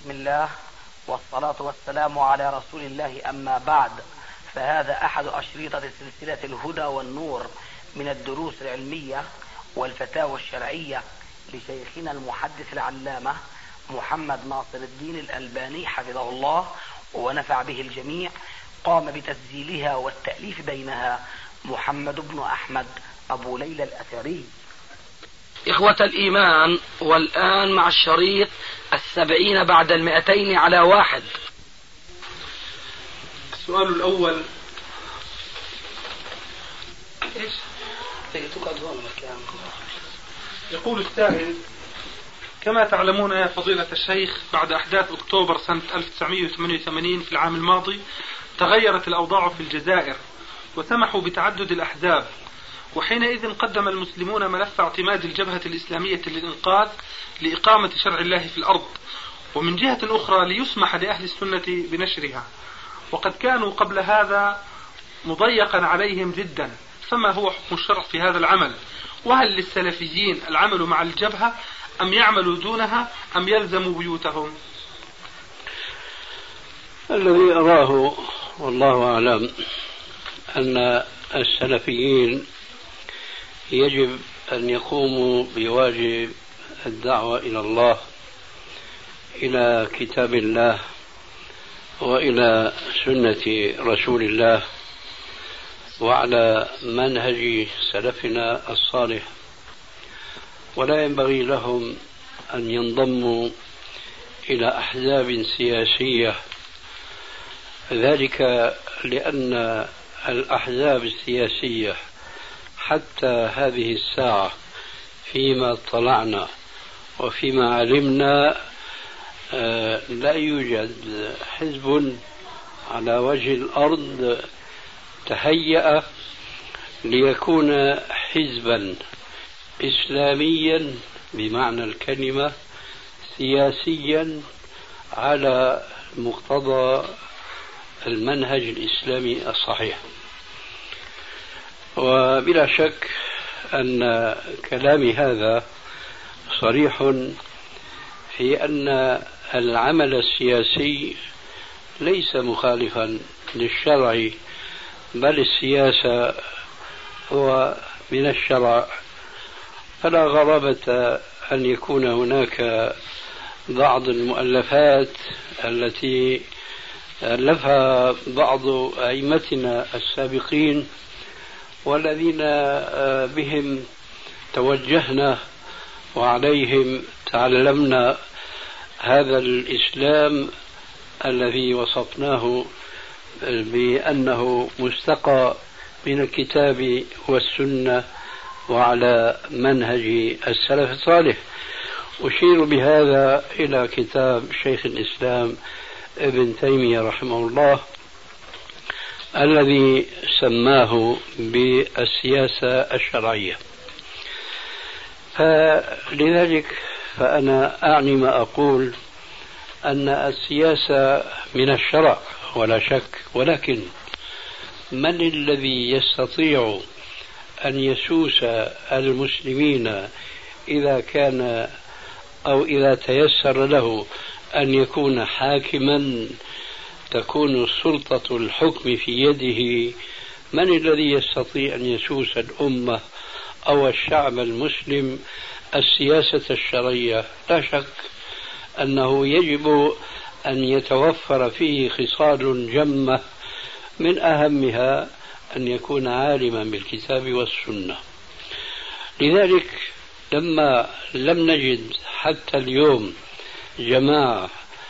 بسم الله والصلاة والسلام على رسول الله، أما بعد، فهذا أحد أشريطة سلسلة الهدى والنور من الدروس العلمية والفتاوى الشرعية لشيخنا المحدث العلامة محمد ناصر الدين الألباني حفظه الله ونفع به الجميع. قام بتسجيلها والتأليف بينها محمد بن أحمد أبو ليلى الأثري. إخوة الإيمان، والآن مع الشريط 70 بعد 200 على 1. السؤال الأول: يقول السائل: كما تعلمون يا فضيلة الشيخ، بعد أحداث أكتوبر سنة 1988 في العام الماضي تغيرت الأوضاع في الجزائر وسمحوا بتعدد الأحزاب، وحينئذ قدم المسلمون ملف اعتماد الجبهة الإسلامية للإنقاذ لإقامة شرع الله في الأرض، ومن جهة أخرى ليسمح لأهل السنة بنشرها، وقد كانوا قبل هذا مضيقا عليهم جدا، فما هو حكم الشرع في هذا العمل؟ وهل للسلفيين العمل مع الجبهة أم يعملوا دونها أم يلزموا بيوتهم؟ الذي أراه والله أعلم أن السلفيين يجب أن يقوموا بواجب الدعوة إلى الله، إلى كتاب الله وإلى سنة رسول الله، وعلى منهج سلفنا الصالح، ولا ينبغي لهم أن ينضموا إلى أحزاب سياسية، ذلك لأن الأحزاب السياسية حتى هذه الساعة فيما اطلعنا وفيما علمنا لا يوجد حزب على وجه الأرض تهيأ ليكون حزبا إسلاميا بمعنى الكلمة، سياسيا على مقتضى المنهج الإسلامي الصحيح. وبلا شك أن كلامي هذا صريح في أن العمل السياسي ليس مخالفا للشرع، بل السياسة هو من الشرع، فلا غرابة أن يكون هناك بعض المؤلفات التي ألفها بعض أئمتنا السابقين والذين بهم توجهنا وعليهم تعلمنا هذا الإسلام الذي وصفناه بأنه مستقى من الكتاب والسنة وعلى منهج السلف الصالح. أشير بهذا إلى كتاب شيخ الإسلام ابن تيمية رحمه الله الذي سماه بالسياسة الشرعية. فلذلك فأنا أعني ما أقول أن السياسة من الشرع ولا شك، ولكن من الذي يستطيع أن يسوس المسلمين إذا كان أو إذا تيسر له أن يكون حاكما تكون سلطة الحكم في يده؟ من الذي يستطيع أن يسوس الأمة أو الشعب المسلم السياسة الشرعية؟ لا شك أنه يجب أن يتوفر فيه خصال جمة، من أهمها أن يكون عالما بالكتاب والسنة. لذلك لما لم نجد حتى اليوم جماعة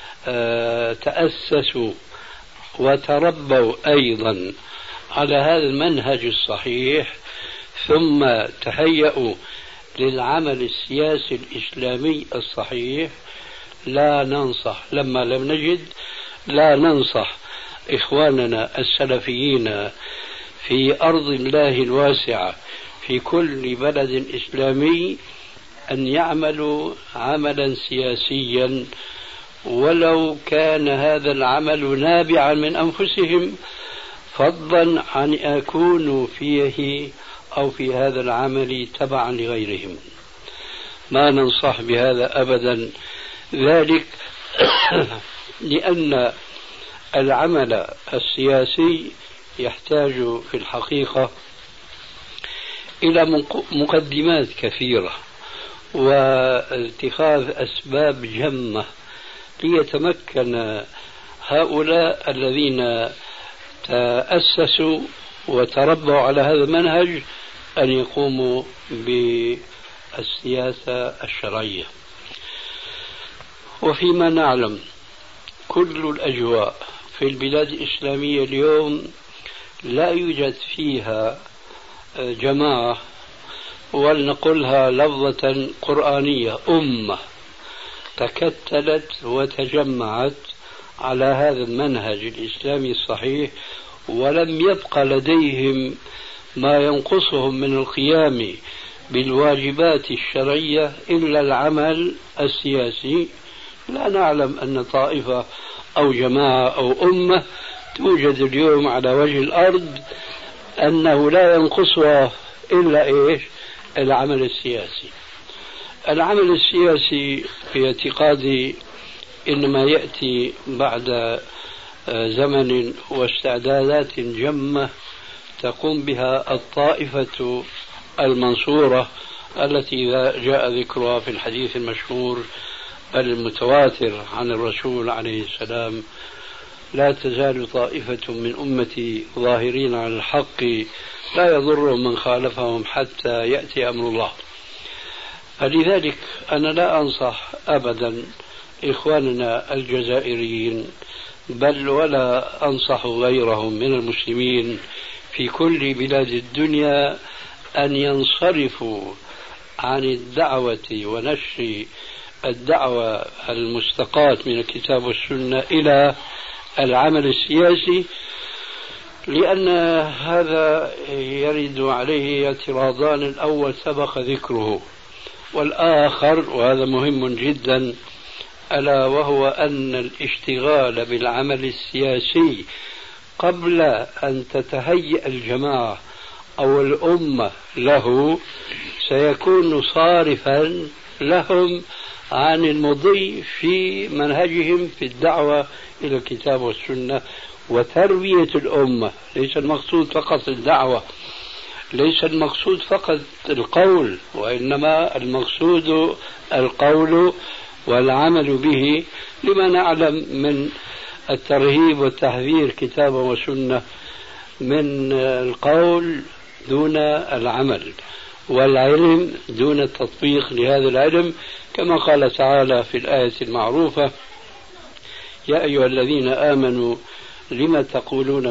تأسسوا وتربوا أيضا على هذا المنهج الصحيح ثم تهيأوا للعمل السياسي الإسلامي الصحيح، لا ننصح لما لم نجد، لا ننصح إخواننا السلفيين في أرض الله الواسعة في كل بلد إسلامي أن يعملوا عملا سياسيا، ولو كان هذا العمل نابعا من أنفسهم، فضلا عن أن يكونوا فيه أو في هذا العمل تبعا لغيرهم. ما ننصح بهذا أبدا، ذلك لأن العمل السياسي يحتاج في الحقيقة إلى مقدمات كثيرة واتخاذ أسباب جمة ليتمكن هؤلاء الذين تأسسوا وتربوا على هذا المنهج أن يقوموا بالسياسة الشرعية. وفيما نعلم كل الأجواء في البلاد الإسلامية اليوم لا يوجد فيها جماعة، ولنقلها لفظة قرآنية، أمة تكتلت وتجمعت على هذا المنهج الإسلامي الصحيح، ولم يبق لديهم ما ينقصهم من القيام بالواجبات الشرعية إلا العمل السياسي. لا نعلم أن طائفة أو جماعة أو أمة توجد اليوم على وجه الأرض أنه لا ينقصها إلا العمل السياسي. العمل السياسي في اعتقادي إنما يأتي بعد زمن واستعدادات جمة تقوم بها الطائفة المنصورة التي جاء ذكرها في الحديث المشهور المتواتر عن الرسول عليه السلام: لا تزال طائفة من أمتي ظاهرين على الحق لا يضرهم من خالفهم حتى يأتي أمر الله. فلذلك أنا لا أنصح أبدا إخواننا الجزائريين، بل ولا أنصح غيرهم من المسلمين في كل بلاد الدنيا أن ينصرفوا عن الدعوة ونشر الدعوة المستقاة من الكتاب والسنة إلى العمل السياسي، لأن هذا يرد عليه اعتراضان: الأول سبق ذكره، والآخر وهذا مهم جدا ألا وهو أن الاشتغال بالعمل السياسي قبل أن تتهيأ الجماعة أو الأمة له سيكون صارفا لهم عن المضي في منهجهم في الدعوة إلى الكتاب والسنة وتربية الأمة. ليس المقصود فقط الدعوة، ليس المقصود فقط القول، وإنما المقصود القول والعمل به، لما نعلم من الترهيب والتحذير كتابا وسنة من القول دون العمل، والعلم دون التطبيق لهذا العلم، كما قال تعالى في الآية المعروفة: يا أيها الذين آمنوا لم تقولون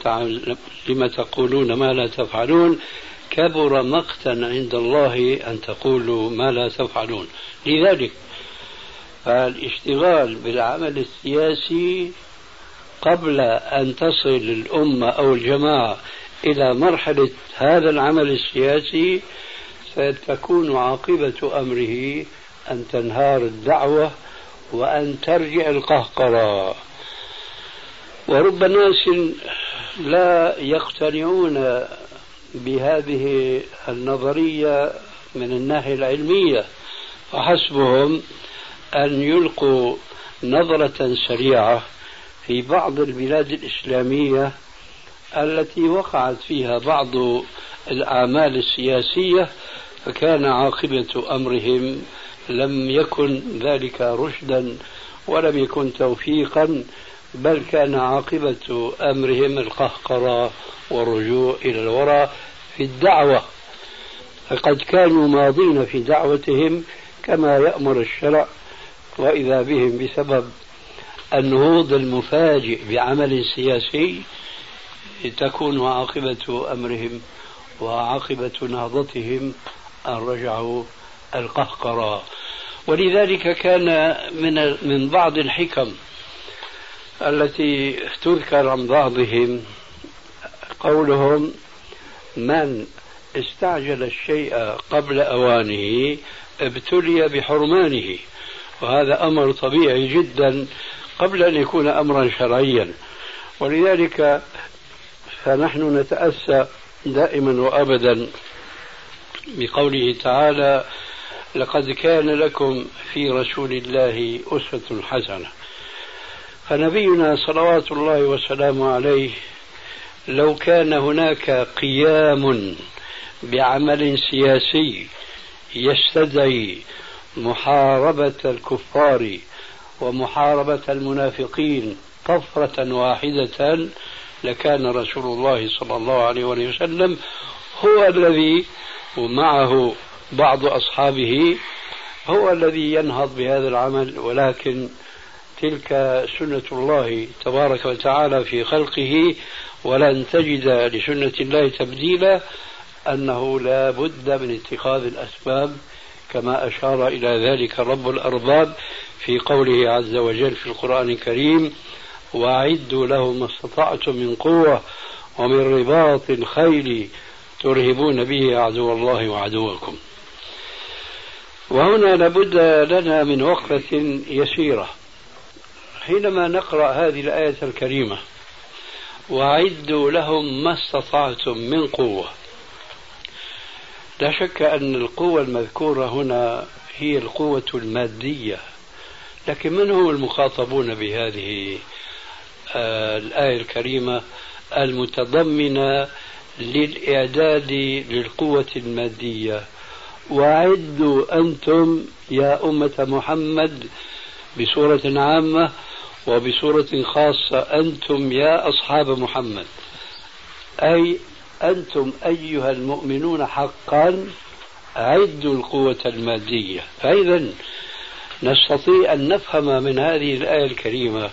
ما لا تفعلون كبر مقتا عند الله أن تقولوا ما لا تفعلون. لذلك فالاشتغال بالعمل السياسي قبل أن تصل الأمة أو الجماعة إلى مرحلة هذا العمل السياسي ستكون عاقبة أمره أن تنهار الدعوة وأن ترجع القهقرة. ورب ناس لا يقتنعون بهذه النظرية من الناحية العلمية، فحسبهم أن يلقوا نظرة سريعة في بعض البلاد الإسلامية التي وقعت فيها بعض الأعمال السياسية، فكان عاقبة أمرهم لم يكن ذلك رشدا ولم يكن توفيقا، بل كان عاقبة أمرهم القهقرة والرجوع إلى الوراء في الدعوة. فقد كانوا ماضين في دعوتهم كما يأمر الشرع، وإذا بهم بسبب النهوض المفاجئ بعمل سياسي تكون عاقبة أمرهم وعاقبة نهضتهم أن رجعوا القهقرة. ولذلك كان من بعض الحكم التي تذكر عن بعضهم قولهم: من استعجل الشيء قبل أوانه ابتلي بحرمانه. وهذا أمر طبيعي جدا قبل أن يكون أمرا شرعيا. ولذلك فنحن نتأسى دائما وأبدا بقوله تعالى: لقد كان لكم في رسول الله أسوة حسنة. فنبينا صلوات الله وسلامه عليه لو كان هناك قيام بعمل سياسي يستدعي محاربة الكفار ومحاربة المنافقين طفرة واحدة لكان رسول الله صلى الله عليه وسلم هو الذي ومعه بعض أصحابه هو الذي ينهض بهذا العمل. ولكن تلك سنة الله تبارك وتعالى في خلقه، ولن تجد لسنة الله تبديلا، أنه لا بد من اتخاذ الأسباب كما أشار إلى ذلك رب الأرباب في قوله عز وجل في القرآن الكريم: وأعدوا لهم ما استطعتم من قوة ومن رباط الخيل ترهبون به عدو الله وعدوكم. وهنا لابد لنا من وقفة يسيرة حينما نقرأ هذه الآية الكريمة: وأعدوا لهم ما استطعتم من قوة. لا شك أن القوة المذكورة هنا هي القوة المادية، لكن من هم المخاطبون بهذه الآية الكريمة المتضمنة للإعداد للقوة المادية؟ وأعدوا أنتم يا أمة محمد بصورة عامة، وبصورة خاصة أنتم يا أصحاب محمد، أي أنتم أيها المؤمنون حقا أعدوا القوة المادية. فإذا نستطيع أن نفهم من هذه الآية الكريمة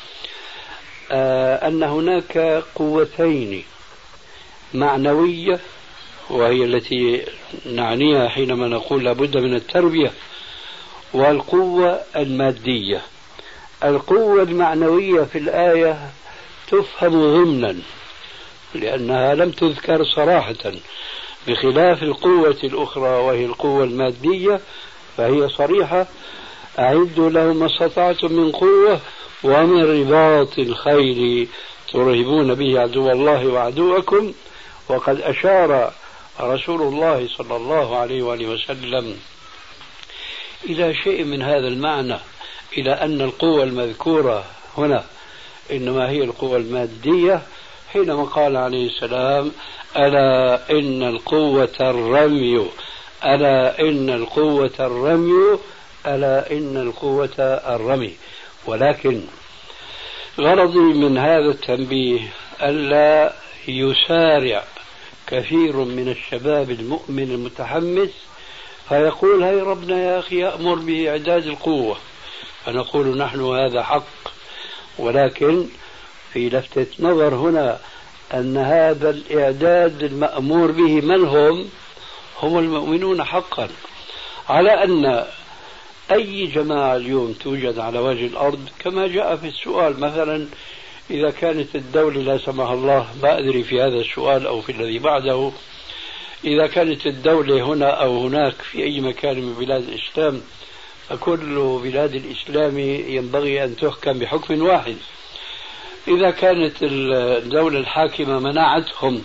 أن هناك قوتين: معنوية، وهي التي نعنيها حينما نقول لابد من التربية، والقوة المادية. القوة المعنوية في الآية تفهم ضمنا لأنها لم تذكر صراحة، بخلاف القوة الأخرى وهي القوة المادية فهي صريحة: أعدوا لهم ما استطعتم من قوة ومن رباط الخيل ترهبون به عدو الله وعدوكم. وقد أشار رسول الله صلى الله عليه وآله وسلم إلى شيء من هذا المعنى، إلى أن القوة المذكورة هنا إنما هي القوة المادية، حينما قال عليه السلام: ألا إن القوة الرمي، ألا إن القوة الرمي، ألا إن القوة الرمي. ولكن غرضي من هذا التنبيه ألا يسارع كثير من الشباب المؤمن المتحمس فيقول: هاي ربنا يا أخي يأمر بإعداد القوة، فنقول نحن هذا حق، ولكن في لفتة نظر هنا أن هذا الإعداد المأمور به من هم المؤمنون حقا، على أن أي جماعة اليوم توجد على وجه الأرض كما جاء في السؤال. مثلا إذا كانت الدولة لا سمح الله، ما أدري في هذا السؤال أو في الذي بعده، إذا كانت الدولة هنا أو هناك في أي مكان من بلاد الإسلام، فكل بلاد الإسلام ينبغي أن تحكم بحكم واحد. إذا كانت الدولة الحاكمة منعتهم،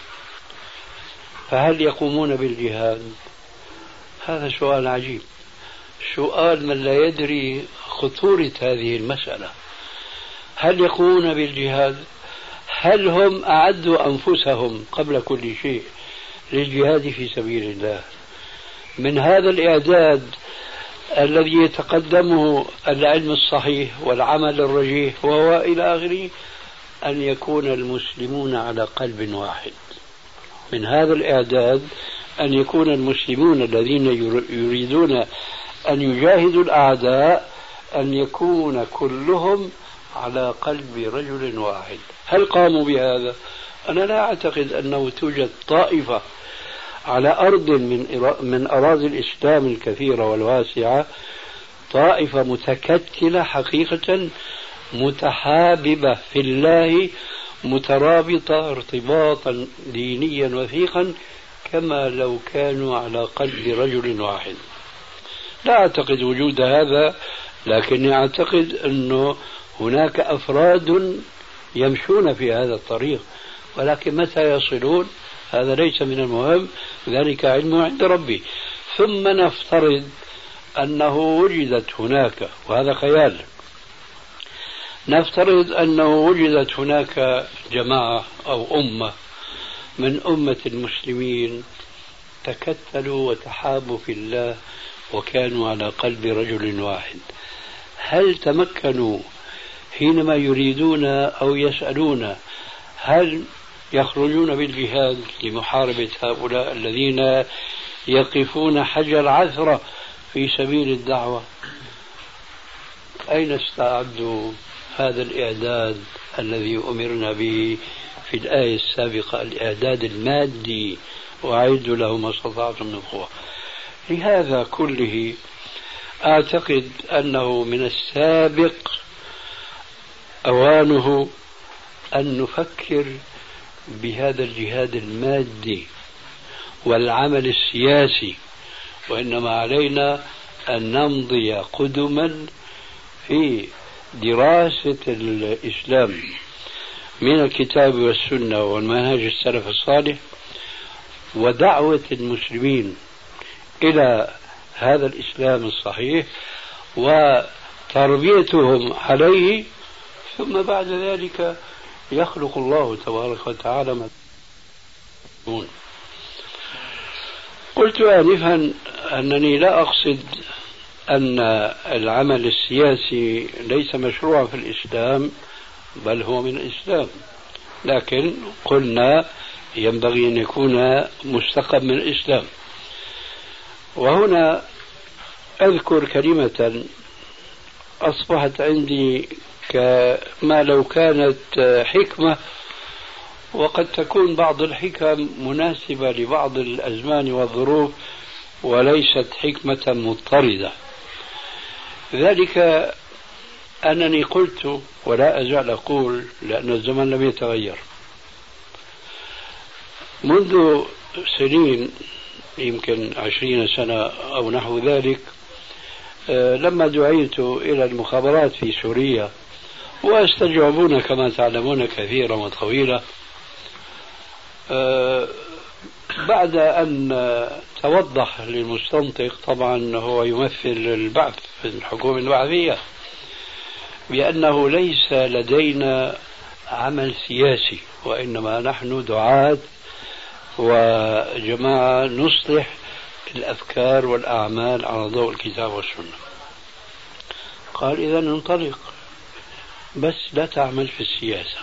فهل يقومون بالجهاد؟ هذا سؤال عجيب، سؤال من لا يدري خطورة هذه المسألة. هل يقومون بالجهاد؟ هل هم أعدوا أنفسهم قبل كل شيء للجهاد في سبيل الله؟ من هذا الإعداد الذي يتقدمه العلم الصحيح والعمل الرجيح وهو إلى آخره أن يكون المسلمون على قلب واحد. من هذا الإعداد أن يكون المسلمون الذين يريدون أن يجاهدوا الأعداء أن يكون كلهم على قلب رجل واحد. هل قاموا بهذا؟ أنا لا أعتقد أنه توجد طائفة على أرض من أراضي الإسلام الكثيرة والواسعة، طائفة متكتلة حقيقة متحاببة في الله، مترابطة ارتباطا دينيا وثيقا كما لو كانوا على قلب رجل واحد. لا أعتقد وجود هذا، لكني أعتقد أنه هناك أفراد يمشون في هذا الطريق، ولكن متى يصلون هذا ليس من المهم، ذلك علمه عند ربي. ثم نفترض أنه وجدت هناك، وهذا خيال، نفترض أنه وجدت هناك جماعة أو أمة من أمة المسلمين تكتلوا وتحابوا في الله وكانوا على قلب رجل واحد، هل تمكنوا حينما يريدون أو يسألون هل يخرجون بالجهاد لمحاربة هؤلاء الذين يقفون حجر عثرة في سبيل الدعوة؟ أين استعدوا هذا الإعداد الذي أمرنا به في الآية السابقة، الإعداد المادي، وأعدوا له ما استطعتم من قوة؟ لهذا كله أعتقد أنه من السابق أوانه أن نفكر بهذا الجهاد المادي والعمل السياسي، وإنما علينا أن نمضي قدما في دراسة الإسلام من الكتاب والسنة والمنهج السلف الصالح، ودعوة المسلمين إلى هذا الإسلام الصحيح وتربيتهم عليه، ثم بعد ذلك يخلق الله تبارك وتعالى ما يكون. قلت آنفا أنني لا أقصد أن العمل السياسي ليس مشروعا في الإسلام، بل هو من الإسلام، لكن قلنا ينبغي أن يكون مستقى من الإسلام. وهنا أذكر كلمة أصبحت عندي كما لو كانت حكمة، وقد تكون بعض الحكم مناسبة لبعض الأزمان والظروف وليست حكمة مضطردة. ذلك أنني قلت ولا أزال أقول، لأن الزمن لم يتغير، منذ سنين يمكن 20 سنة أو نحو ذلك، لما دعيت إلى المخابرات في سوريا واستجوبون كما تعلمون كثيرا وطويلا، بعد أن توضح للمستنطق، طبعا هو يمثل البعث في الحكومة البعثية، بأنه ليس لدينا عمل سياسي، وإنما نحن دعاة وجماعة نصلح الأفكار والأعمال على ضوء الكتاب والسنة. قال إذا انطلق، بس لا تعمل في السياسة.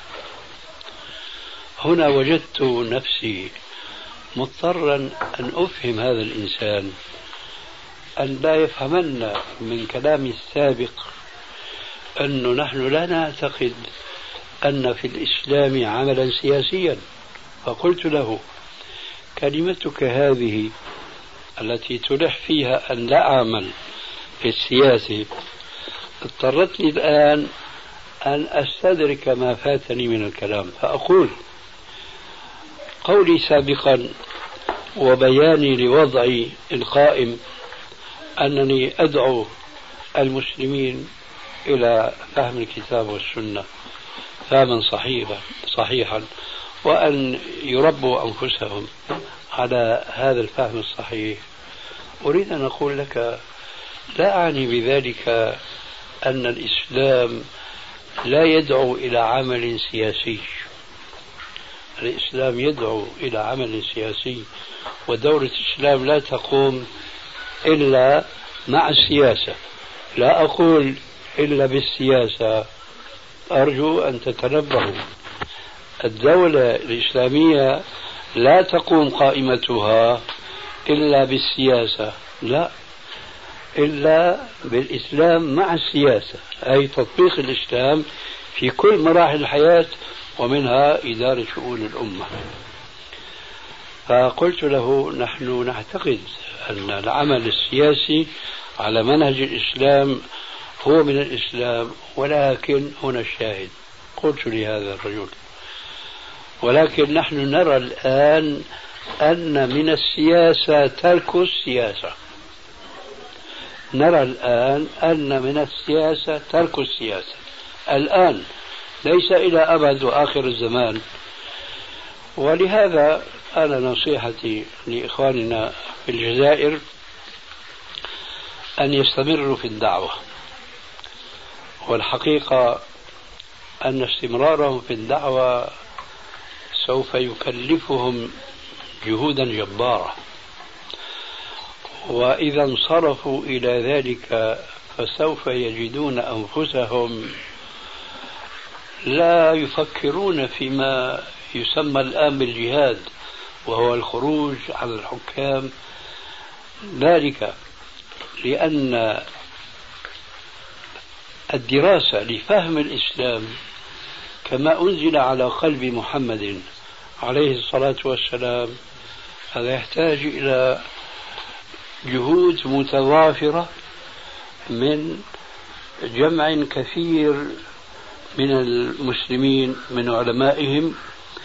هنا وجدت نفسي مضطرا أن أفهم هذا الإنسان أن لا يفهمن من كلامي السابق أنه نحن لا نعتقد أن في الإسلام عملا سياسيا. فقلت له كلمتك هذه التي تلح فيها أن لا أعمل في السياسة اضطرتني الآن أن أستدرك ما فاتني من الكلام، فأقول قولي سابقا وبياني لوضعي القائم أنني أدعو المسلمين إلى فهم الكتاب والسنة فهما صحيحا، وأن يربوا أنفسهم على هذا الفهم الصحيح. أريد أن أقول لك لا أعني بذلك أن الإسلام لا يدعو إلى عمل سياسي. الإسلام يدعو إلى عمل سياسي، ودولة الإسلام لا تقوم إلا مع السياسة، لا أقول إلا بالسياسة. أرجو أن تتنبهوا، الدولة الإسلامية لا تقوم قائمتها إلا بالسياسة، لا، إلا بالإسلام مع السياسة، أي تطبيق الإسلام في كل مراحل الحياة ومنها إدارة شؤون الأمة. فقلت له نحن نعتقد أن العمل السياسي على منهج الإسلام هو من الإسلام، ولكن هنا الشاهد. قلت لهذا الرجل ولكن نحن نرى الآن أن من السياسة ترك السياسة. نرى الآن أن من السياسة ترك السياسة الآن، ليس إلى أبد وآخر الزمان. ولهذا أنا نصيحتي لإخواننا في الجزائر أن يستمروا في الدعوة، والحقيقة أن استمرارهم في الدعوة سوف يكلفهم جهودا جبارة، وإذا انصرفوا إلى ذلك فسوف يجدون أنفسهم لا يفكرون فيما يسمى الآن بالجهاد، وهو الخروج على الحكام، ذلك لأن الدراسة لفهم الإسلام كما أنزل على قلب محمد عليه الصلاة والسلام هذا يحتاج إلى جهود متضافرة من جمع كثير من المسلمين من علمائهم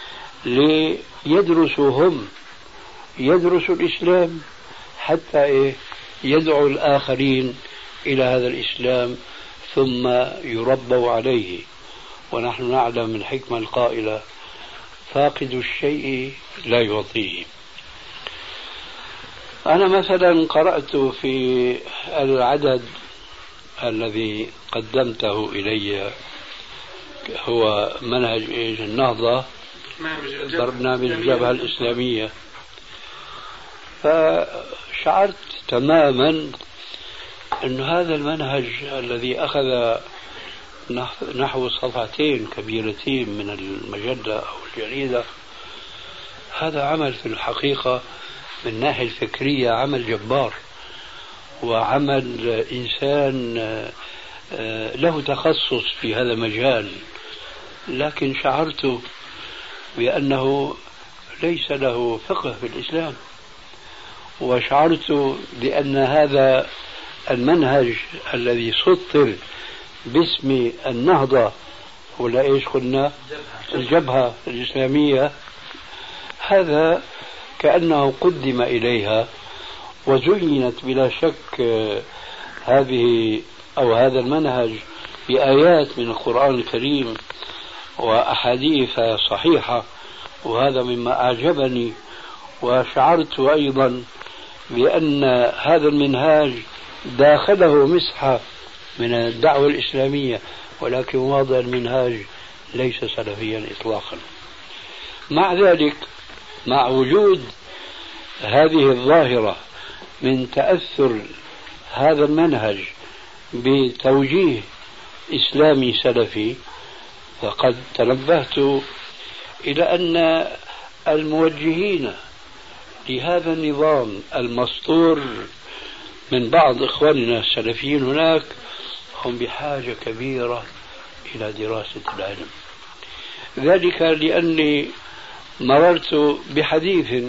ليدرسوا هم يدرسوا الإسلام حتى يدعو الآخرين إلى هذا الإسلام ثم يربوا عليه. ونحن نعلم من الحكمة القائلة فاقد الشيء لا يعطيه. أنا مثلا قرأت في العدد الذي قدمته إلي هو منهج النهضة، برنامج الجبهة الإسلامية، فشعرت تماما أن هذا المنهج الذي أخذ نحو صفحتين كبيرتين من المجلة أو الجريدة هذا عمل في الحقيقة من الناحية الفكرية عمل جبار، وعمل إنسان له تخصص في هذا المجال، لكن شعرت بأنه ليس له فقه في الإسلام، وشعرت بأن هذا المنهج الذي سطر باسم النهضة ولا إيش قلنا الجبهة الإسلامية هذا كأنه قدم إليها وزينت بلا شك هذه أو هذا المنهج بآيات من القرآن الكريم وأحاديث صحيحة، وهذا مما أعجبني. وشعرت أيضا بأن هذا المنهاج داخله مسحة من الدعوة الإسلامية، ولكن واضح المنهاج ليس سلفيا إطلاقا. مع ذلك مع وجود هذه الظاهرة من تأثر هذا المنهج بتوجيه إسلامي سلفي، فقد تنبهت إلى أن الموجهين لهذا النظام المسطور من بعض إخواننا السلفيين هناك هم بحاجة كبيرة إلى دراسة العلم. ذلك لأني مررت بحديث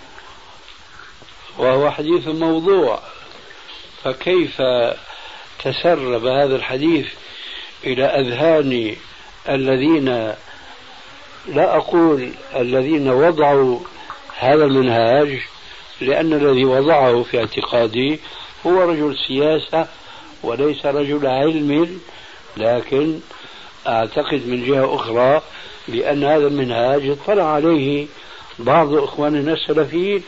وهو حديث موضوع، فكيف تسرب هذا الحديث إلى أذهان الذين لا أقول الذين وضعوا هذا المنهاج، لأن الذي وضعه في اعتقادي هو رجل سياسة وليس رجل علم، لكن أعتقد من جهة أخرى بأن هذا المنهاج اطلع عليه بعض إخواننا السلفيين،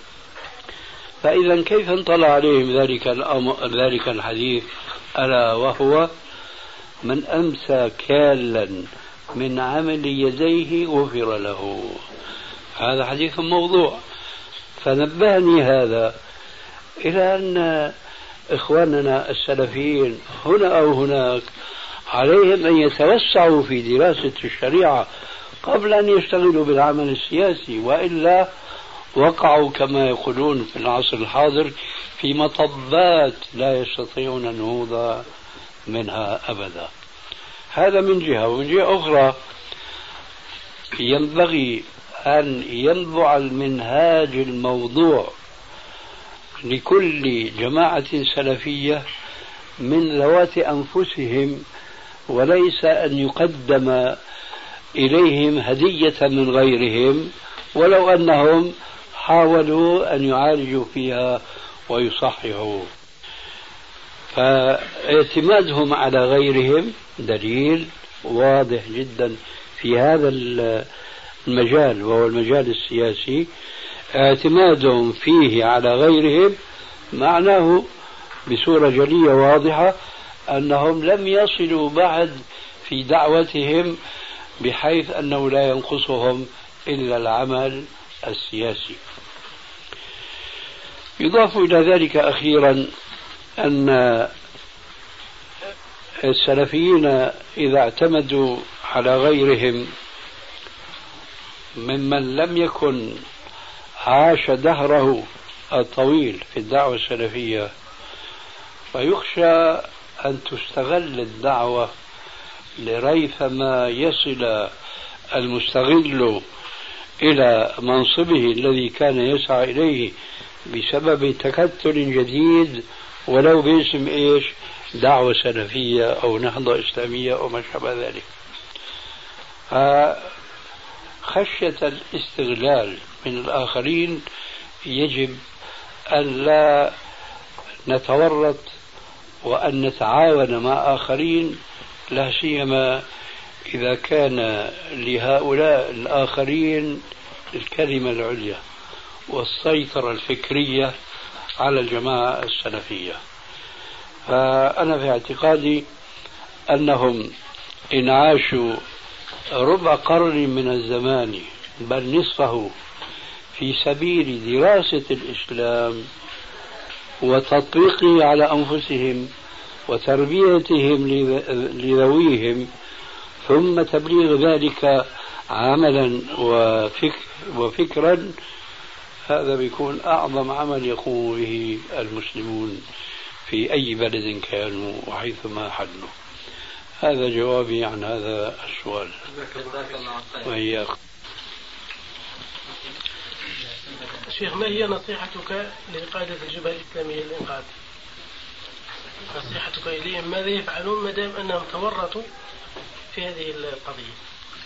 فإذا كيف انطلع عليهم ذلك الحديث ألا وهو من أمسى كالا من عمل يديه غفر له. هذا حديث موضوع. فنبهني هذا إلى أن إخواننا السلفيين هنا أو هناك عليهم أن يتوسعوا في دراسة الشريعة قبل أن يشتغلوا بالعمل السياسي، وإلا وقعوا كما يقولون في العصر الحاضر في مطبات لا يستطيعون النهوض منها أبدا. هذا من جهة. ومن جهة أخرى ينبغي أن ينبع المنهاج الموضوع لكل جماعة سلفية من ذوات أنفسهم، وليس أن يقدم إليهم هدية من غيرهم ولو أنهم حاولوا أن يعالجوا فيها ويصححوا. فاعتمادهم على غيرهم دليل واضح جدا في هذا المجال وهو المجال السياسي. اعتمادهم فيه على غيرهم معناه بصورة جلية واضحة أنهم لم يصلوا بعد في دعوتهم بحيث أنه لا ينقصهم إلا العمل السياسي. يضاف إلى ذلك أخيرا أن السلفيين إذا اعتمدوا على غيرهم ممن لم يكن عاش دهره الطويل في الدعوة السلفية، فيخشى أن تستغل الدعوة لريثما يصل المستغل إلى منصبه الذي كان يسعى إليه بسبب تكتل جديد ولو باسم إيش؟ دعوة سلفية أو نهضة إسلامية أو ما شابه ذلك. خشية الاستغلال من الآخرين يجب أن لا نتورط وأن نتعاون مع آخرين، لا سيما إذا كان لهؤلاء الآخرين الكلمة العليا والسيطرة الفكرية على الجماعة السلفية. فأنا في اعتقادي أنهم إن عاشوا ربع قرن من الزمان بل نصفه في سبيل دراسة الإسلام وتطبيقه على أنفسهم وتربيتهم لذويهم ثم تبليغ ذلك عملا وفكرا، هذا بيكون أعظم عمل يقوم به المسلمون في أي بلد كانوا وحيثما حلوا. هذا جوابي عن هذا السؤال. وإياك شيخ، ما هي نصيحتك لقادة الجبهة الإسلامية للإنقاذ؟ نصيحتك إليهم ماذا يفعلون ما دام أنهم تورطوا في هذه القضية؟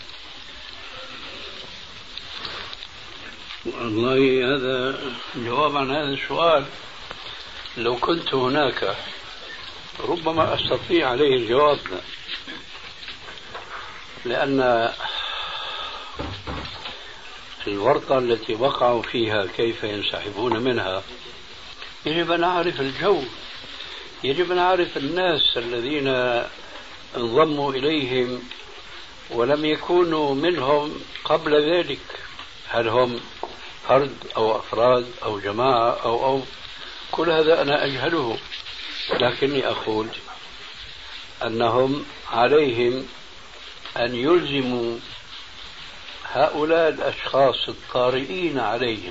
والله هذا جواب عن هذا السؤال لو كنت هناك ربما أستطيع عليه الجواب، لأن الورطة التي وقعوا فيها كيف ينسحبون منها يجب أن أعرف الجو، يجب أن أعرف الناس الذين انضموا إليهم ولم يكونوا منهم قبل ذلك، هل هم فرد أو أفراد أو جماعة أو كل هذا أنا أجهله، لكني أقول أنهم عليهم أن يلزموا هؤلاء الأشخاص الطارئين عليهم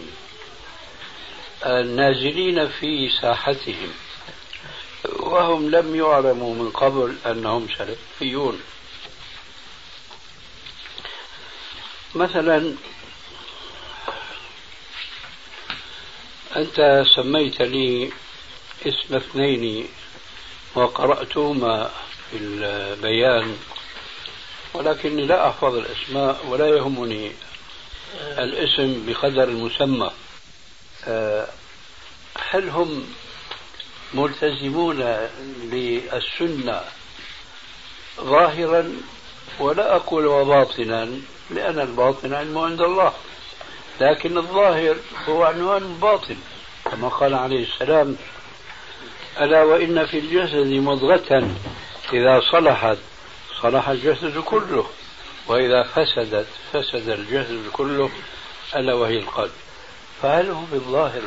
النازلين في ساحتهم وهم لم يعلموا من قبل أنهم سلفيون. مثلا أنت سميت لي اسم اثنين وقرأتهما في البيان، ولكني لا أحفظ الأسماء ولا يهمني الاسم بقدر المسمى. هل هم ملتزمون بالسنة ظاهرا؟ ولا أقول وباطنا، لأن الباطن علم عند الله، لكن الظاهر هو عنوان الباطن، كما قال عليه السلام: ألا وإن في الجسد مضغة إذا صلحت صلح الجسد كله وإذا فسدت فسد الجسد كله ألا وهي القلب. فهل هم بالظاهر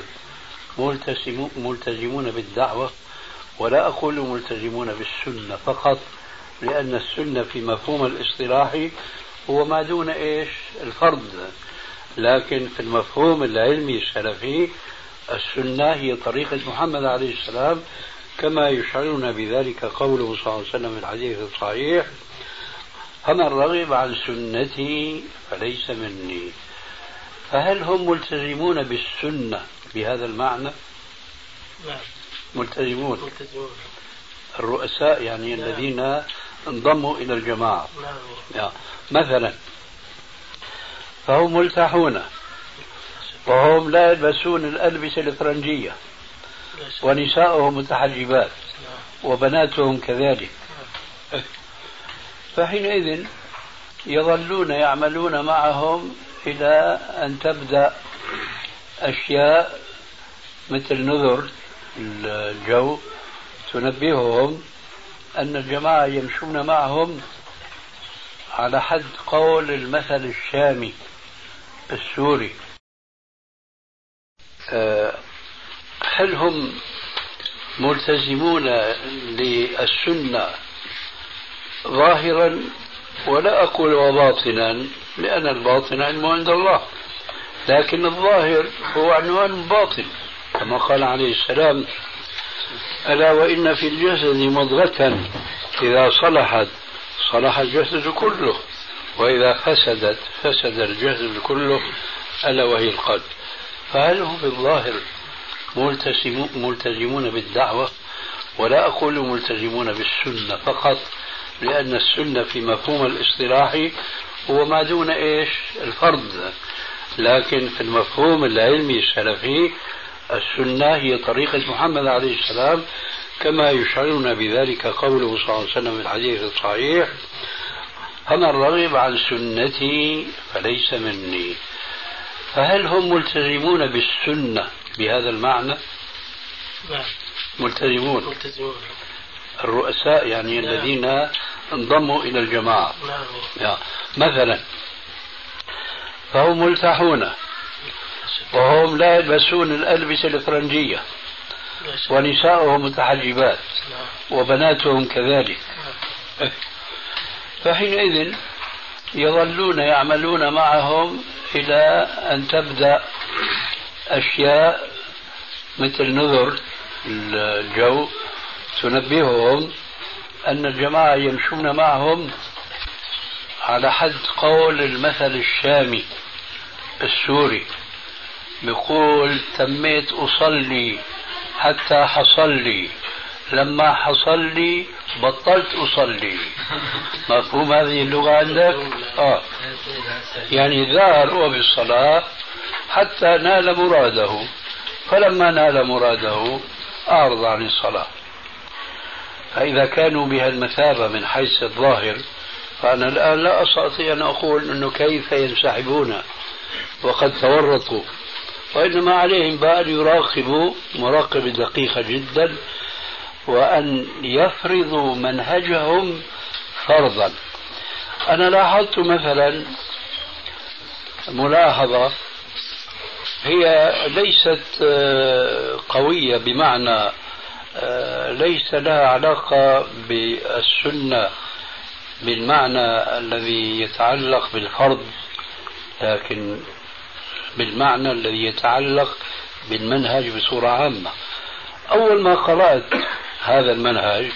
ملتزمون بالدعوة؟ ولا أقول ملتزمون بالسنة فقط، لأن السنة في مفهوم الاصطلاحي هو ما دون الفرض، لكن في المفهوم العلمي السلفي السنة هي طريقة محمد عليه السلام، كما يشعرون بذلك قوله صلى الله عليه وسلم في الحديث الصحيح: فمن رغب عن سنتي فليس مني. فهل هم ملتزمون بالسنة بهذا المعنى؟ نعم ملتزمون. الرؤساء يعني نعم. الذين انضموا إلى الجماعة نعم. مثلا فهم ملتحون وهم لا يلبسون الألبسة الفرنجية ونساؤهم متحجبات وبناتهم كذلك، فحينئذ يظلون يعملون معهم إلى أن تبدأ أشياء مثل نذر الجو تنبههم أن الجماعة يمشون معهم على حد قول المثل الشامي السوري. هل هم ملتزمون للسنة ظاهرا، ولا أقول وباطنا لأن الباطن علمه عند الله، لكن الظاهر هو عنوان الباطن كما قال عليه السلام: ألا وإن في الجسد مضغة إذا صلحت صلح الجسد كله، وإذا فسدت فسد الجسد كله، ألا وهي القلب. فهل هم بالظاهر ملتزمون بالدعوة؟ ولا أقول ملتزمون بالسنة فقط، لأن السنة في مفهوم الاصطلاحي هو ما دون الفرض، لكن في المفهوم العلمي السلفي السنة هي طريقة محمد عليه السلام، كما يشعرنا بذلك قوله صلى الله عليه وسلم في الحديث الصحيح: فمن رغب عن سنتي فليس مني. فهل هم ملتزمون بالسنة بهذا المعنى؟ نعم ملتزمون. الرؤساء يعني نعم. الذين انضموا إلى الجماعة. نعم. مثلا فهم ملتحون وهم لا يلبسون الألبسة الفرنجية، ونساؤهم متحجبات وبناتهم كذلك، فحينئذ يظلون يعملون معهم إلى أن تبدأ أشياء مثل نذر الجو تنبههم أن الجماعة يمشون معهم على حد قول المثل الشامي السوري، بيقول: تميت أصلي حتى حصل لي، لما حصل لي بطلت أصلي. مفهوم هذه اللغة عندك؟ يعني ذهب هو بالصلاة حتى نال مراده، فلما نال مراده أعرض عن الصلاة. فإذا كانوا بها المثابة من حيث الظاهر، فأنا الآن لا أستطيع أن أقول أنه كيف ينسحبون وقد تورطوا، وإنما عليهم بأن يراقبوا مراقبة دقيقة جدا، وأن يفرضوا منهجهم فرضا. أنا لاحظت مثلا ملاحظة هي ليست قوية، بمعنى ليس لها علاقة بالسنة بالمعنى الذي يتعلق بالفرض، لكن بالمعنى الذي يتعلق بالمنهج بصورة عامة. أول ما قرأت هذا المنهج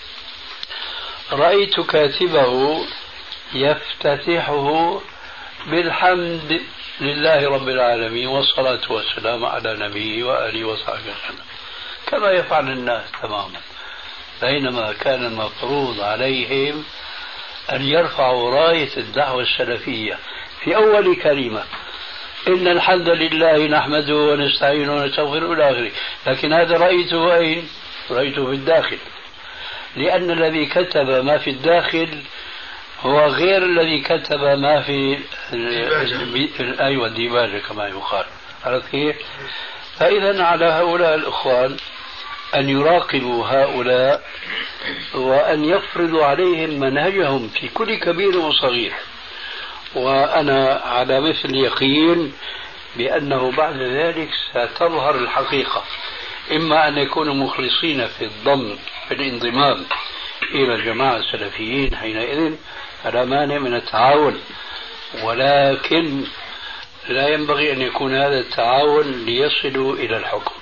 رأيت كاتبه يفتتحه بالحمد لله رب العالمين والصلاة والسلام على نبيه وآله وصحبه وسلم، كما يفعل الناس تماما، بينما كان المفروض عليهم أن يرفعوا راية الدعوة السلفية في أول كلمة: إن الحمد لله نحمده ونستعينه ونستغفره إلى آخره. لكن هذا رأيته أين؟ رأيته في الداخل، لأن الذي كتب ما في الداخل هو غير الذي كتب ما في الديباجة كما يقال. عرفت كيف؟ فإذا على هؤلاء الإخوان أن يراقبوا هؤلاء وأن يفرضوا عليهم منهجهم في كل كبير وصغير. وأنا على مثل يقين بأنه بعد ذلك ستظهر الحقيقة، إما أن يكونوا مخلصين في الضم في الانضمام إلى الجماعة السلفيين، حينئذ فلا مانع من التعاون، ولكن لا ينبغي أن يكون هذا التعاون ليصلوا إلى الحكم،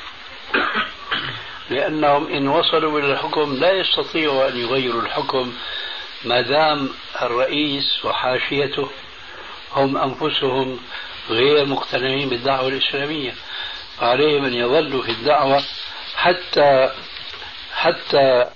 لأنهم إن وصلوا إلى الحكم لا يستطيعوا أن يغيروا الحكم ما دام الرئيس وحاشيته هم أنفسهم غير مقتنعين بالدعوة الإسلامية. فعليهم أن يظلوا في الدعوة حتى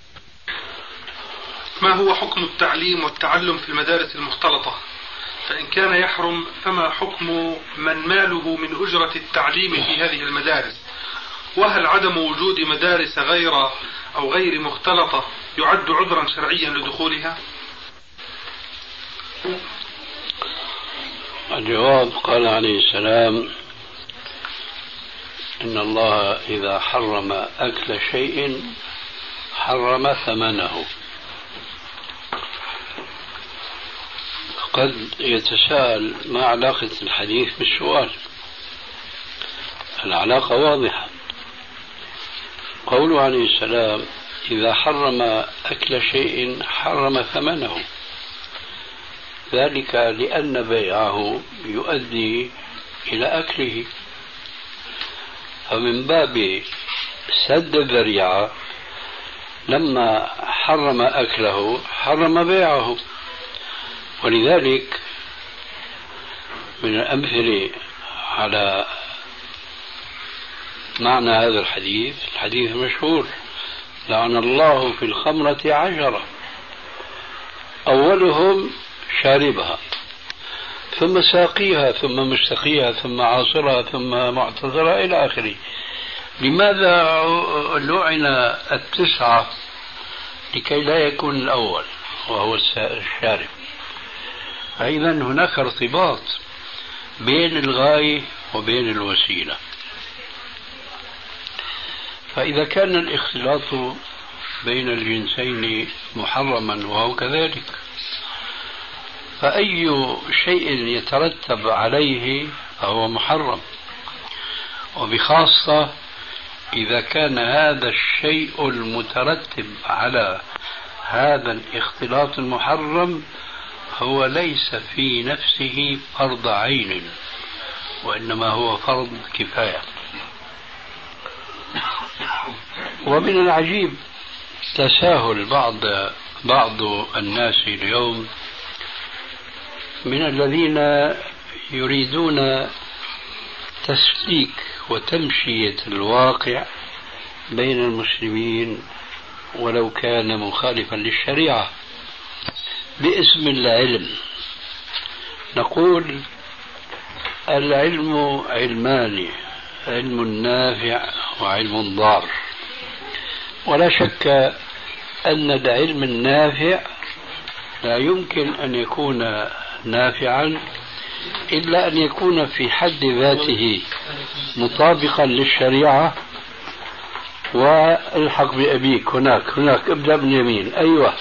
ما هو حكم التعليم والتعلم في المدارس المختلطة؟ فإن كان يحرم فما حكم من ماله من أجرة التعليم في هذه المدارس؟ وهل عدم وجود مدارس غير مختلطة يعد عذرا شرعيا لدخولها؟ الجواب: قال عليه السلام: إن الله إذا حرم أكل شيء حرم ثمنه. قد يتساءل ما علاقة الحديث بالسؤال؟ العلاقة واضحة. قوله عليه السلام: إذا حرم أكل شيء حرم ثمنه، ذلك لأن بيعه يؤدي إلى أكله، فمن باب سد الذريعة لما حرم أكله حرم بيعه. ولذلك من الأمثلة على معنى هذا الحديث المشهور: لعن الله في الخمرة 10، أولهم شاربها ثم ساقيها ثم مستقيها ثم عاصرها ثم معتذرها إلى آخره. لماذا لعن 9؟ لكي لا يكون الأول وهو الشارب. فإذا هناك ارتباط بين الغاية وبين الوسيلة. فإذا كان الاختلاط بين الجنسين محرما وهو كذلك، فأي شيء يترتب عليه فهو محرم، وبخاصة إذا كان هذا الشيء المترتب على هذا الاختلاط المحرم هو ليس في نفسه فرض عين، وإنما هو فرض كفاية. ومن العجيب تساهل بعض الناس اليوم من الذين يريدون تسليك وتمشية الواقع بين المسلمين ولو كان مخالفا للشريعة باسم العلم. نقول: العلم علمان، علم نافع وعلم ضار. ولا شك أن العلم النافع لا يمكن أن يكون نافعا إلا أن يكون في حد ذاته مطابقا للشريعة. والحق بأبيك، هناك ابدأ من يمين، أيوة.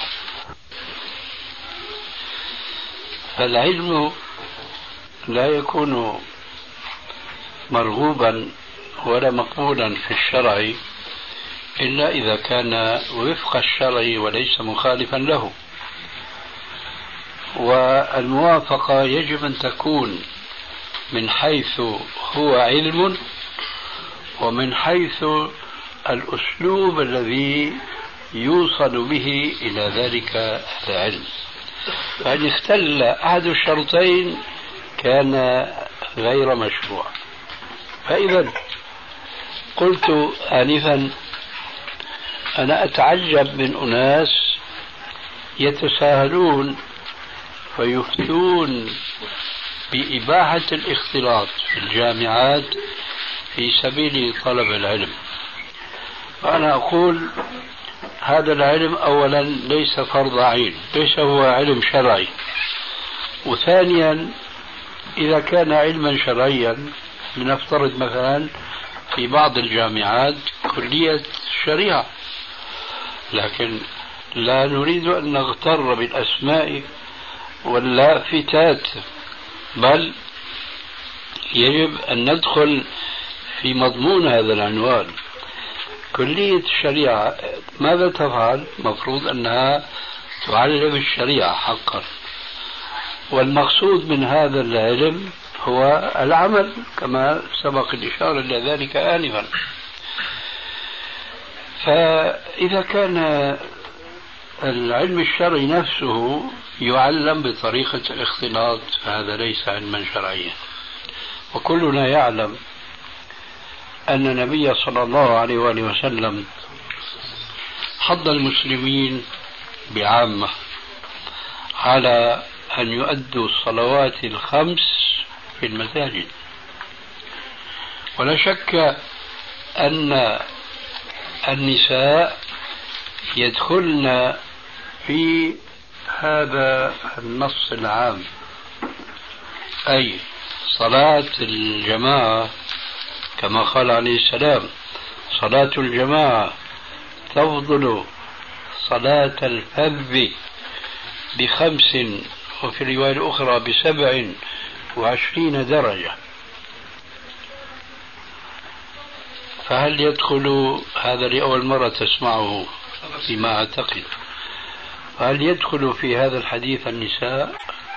فالعلم لا يكون مرغوبا ولا مقبولا في الشرع إلا إذا كان وفق الشرع وليس مخالفا له. والموافقة يجب أن تكون من حيث هو علم ومن حيث الأسلوب الذي يوصل به إلى ذلك العلم. فإن اختل أحد الشرطين كان غير مشروع. فإذا قلت آنفا: أنا أتعجب من أناس يتساهلون فيفتون بإباحة الاختلاط في الجامعات في سبيل طلب العلم. فأنا أقول: هذا العلم أولا ليس فرض عين، ليس هو علم شرعي. وثانيا إذا كان علما شرعيا، لنفترض مثلا في بعض الجامعات كلية الشريعة، لكن لا نريد أن نغتر بالأسماء واللافتات، بل يجب أن ندخل في مضمون هذا العنوان. كلية الشريعة ماذا تفعل؟ مفروض أنها تعلم الشريعة حقا، والمقصود من هذا العلم هو العمل كما سبق الإشارة إلى ذلك آنفا. فإذا كان العلم الشرعي نفسه يعلم بطريقة الاختلاط فهذا ليس علما شرعيا. وكلنا يعلم أن النبي صلى الله عليه وآله وسلم حض المسلمين بعامة على أن يؤدوا الصلوات الخمس في المساجد. ولا شك أن النساء يدخلن في هذا النص العام، أي صلاة الجماعة كما قال عليه السلام: صلاة الجماعة تفضل صلاة الفذ ب5 وفي الرواية الأخرى ب27 درجة، فهل يدخل هذا لأول مرة تسمعه فيما أعتقد، هل يدخل في هذا الحديث النساء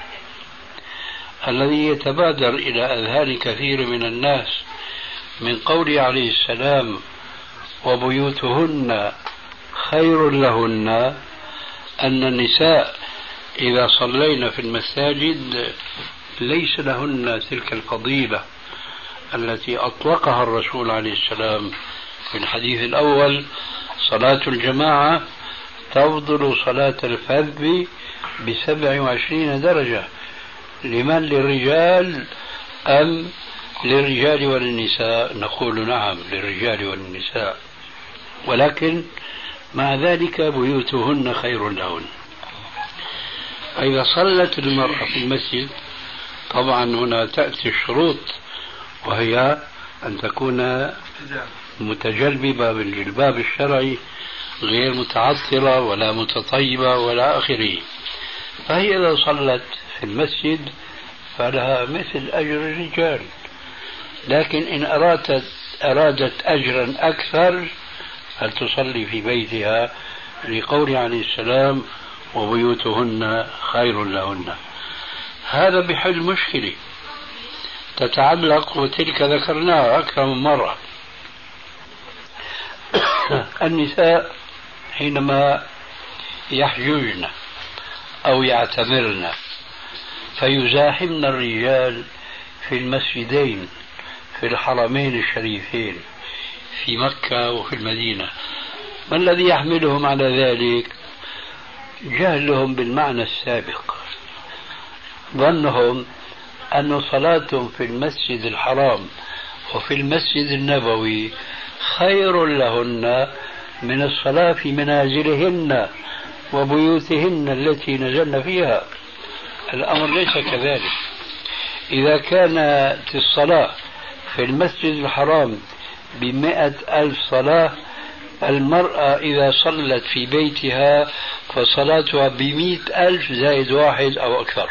الذي يتبادر إلى أذهان كثير من الناس من قوله عليه السلام وبيوتهن خير لهن، أن النساء إذا صلين في المساجد ليس لهن تلك الفضيلة التي أطلقها الرسول عليه السلام في الحديث الأول: صلاة الجماعة تفضل صلاة الفذ ب27 درجة. لمن؟ للرجال أم للرجال وللنساء؟ نقول نعم، للرجال وللنساء، ولكن مع ذلك بيوتهن خير لهن. فإذا صلت المرأة في المسجد طبعا هنا تأتي الشروط، وهي أن تكون متجلببة بالجلباب الشرعي غير متعطرة ولا متطيبة ولا آخره. فهي إذا صلت في المسجد فلها مثل أجر الرجال، لكن إن أرادت أجرا أكثر فلتصلي في بيتها، لقول عليه السلام وبيوتهن خير لهن. هذا بحل مشكلة تتعلق، وتلك ذكرناها أكثر من مرة. النساء حينما يحججن أو يعتمرن فيزاحمن الرجال في المسجدين في الحرمين الشريفين في مكة وفي المدينة، ما الذي يحملهم على ذلك؟ جهلهم بالمعنى السابق، ظنهم أن صلاتهم في المسجد الحرام وفي المسجد النبوي خير لهن من الصلاة في منازلهن وبيوتهن التي نزلن فيها. الأمر ليس كذلك. إذا كانت الصلاة في المسجد الحرام ب100,000 صلاة، المرأة إذا صلت في بيتها فصلاتها ب100,000 زائد 1 أو أكثر.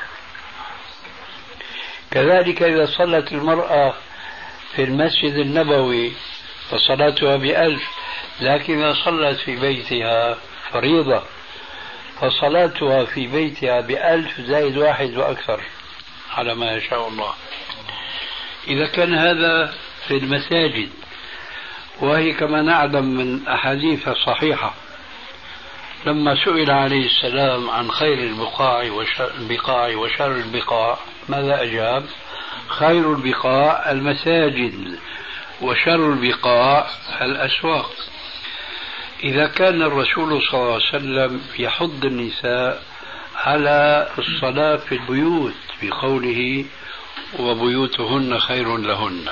كذلك إذا صلت المرأة في المسجد النبوي فصلاتها ب1000، لكن إذا صلت في بيتها فريضة فصلاتها في بيتها ب1000 زائد 1 وأكثر على ما يشاء الله. إذا كان هذا في المساجد، وهي كما نعلم من أحاديث صحيحة لما سئل عليه السلام عن خير البقاع وشر البقاع ماذا أجاب؟ خير البقاع المساجد وشر البقاع الأسواق. إذا كان الرسول صلى الله عليه وسلم يحض النساء على الصلاة في البيوت بقوله وبيوتهن خير لهن،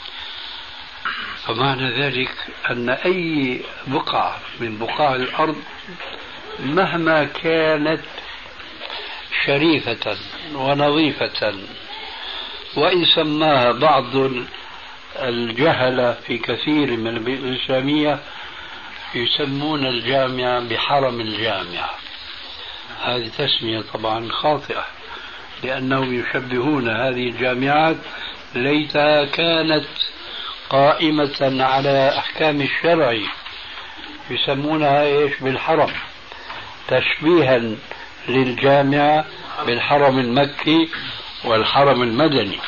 فمعنى ذلك أن أي بقعة من بقاع الأرض مهما كانت شريفة ونظيفة، وإن سماها بعض الجهلة في كثير من البيئة الإسلامية يسمون الجامعة بحرم الجامعة، هذه تسمية طبعا خاطئة، لأنهم يشبهون هذه الجامعات ليتها كانت قائمة على أحكام الشرع، يسمونها إيش؟ بالحرم، تشبيها للجامعة بالحرم المكي والحرم المدني.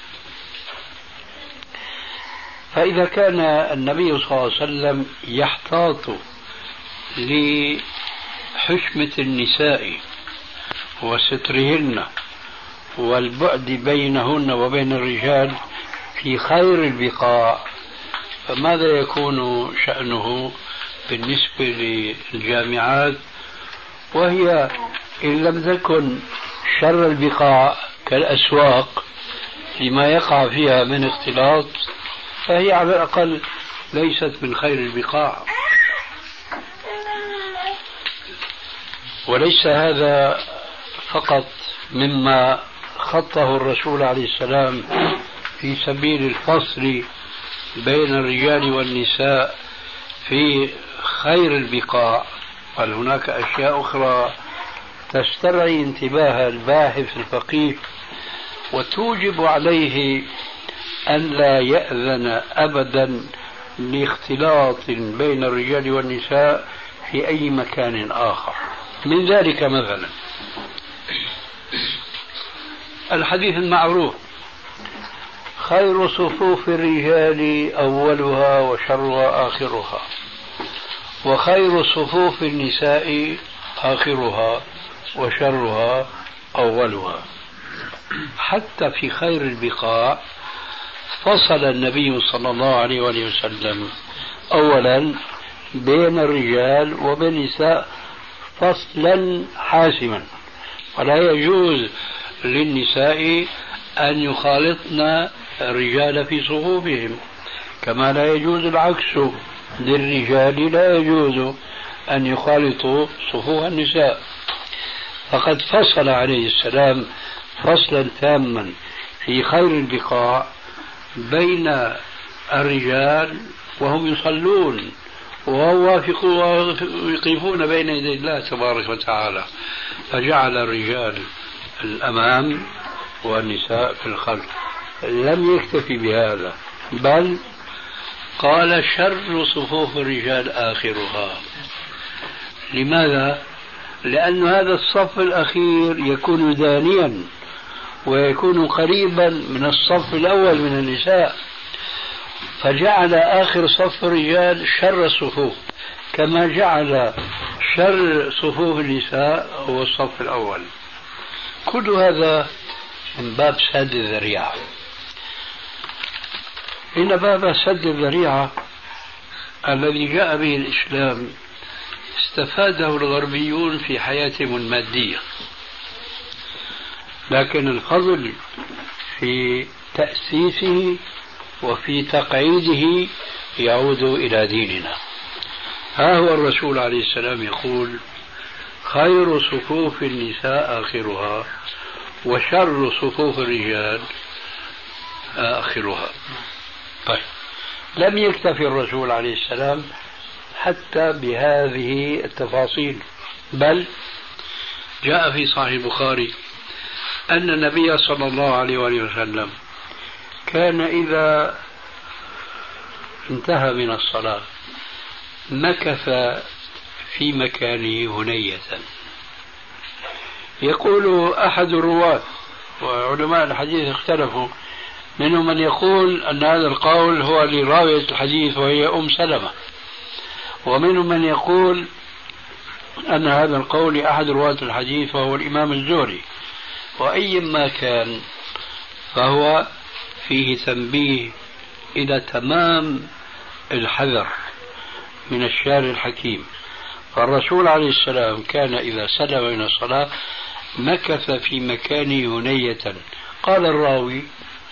فإذا كان النبي صلى الله عليه وسلم يحتاط لحشمة النساء وسترهن والبعد بينهن وبين الرجال في خير البقاع، فماذا يكون شأنه بالنسبة للجامعات، وهي إن لم تكن شر البقاع كالأسواق فيما يقع فيها من اختلاط، فهي على الأقل ليست من خير البقاع. وليس هذا فقط مما خطه الرسول عليه السلام في سبيل الفصل بين الرجال والنساء في خير البقاع، بل هناك أشياء أخرى تسترعي انتباه الباحث الفقيه وتوجب عليه أن لا يأذن أبدا لاختلاط بين الرجال والنساء في أي مكان آخر. من ذلك مثلا الحديث المعروف: خير صفوف الرجال أولها وشرها آخرها، وخير صفوف النساء آخرها وشرها أولها. حتى في خير البقاع فصل النبي صلى الله عليه وسلم أولا بين الرجال وبين النساء فصلا حاسما، ولا يجوز للنساء أن يخالطن الرجال في صفوفهم، كما لا يجوز العكس للرجال لا يجوز أن يخالطوا صفوف النساء. فقد فصل عليه السلام فصلا تاما في خير البقاع بين الرجال وهم يصلون ويقفون بين يدي الله تبارك وتعالى، فجعل الرجال الأمام والنساء في الخلف. لم يكتفي بهذا، بل قال: شر صفوف الرجال آخرها. لماذا؟ لأن هذا الصف الأخير يكون دانيا ويكون قريبا من الصف الأول من النساء، فجعل آخر صف الرجال شر الصفوف، كما جعل شر صفوف النساء هو الصف الأول. كل هذا من باب سد الذريعة. إن باب سد الذريعة الذي جاء به الإسلام استفاده الغربيون في حياتهم المادية، لكن الفضل في تأسيسه وفي تقعيده يعود إلى ديننا. ها هو الرسول عليه السلام يقول: خير صفوف النساء آخرها وشر صفوف الرجال آخرها. طيب، لم يكتفي الرسول عليه السلام حتى بهذه التفاصيل، بل جاء في صحيح البخاري أن النبي صلى الله عليه وسلم كان إذا انتهى من الصلاة مكث في مكانه هنية. يقول أحد الرواة، وعلماء الحديث اختلفوا، منهم من يقول أن هذا القول هو لراوية الحديث وهي أم سلمة، ومنهم من يقول أن هذا القول لأحد رواة الحديث وهو الإمام الزهري. وأي ما كان فهو فيه تنبيه إلى تمام الحذر من الشارع الحكيم. فالرسول عليه السلام كان إذا سلم من الصلاة مكث في مكانه هنية. قال الراوي: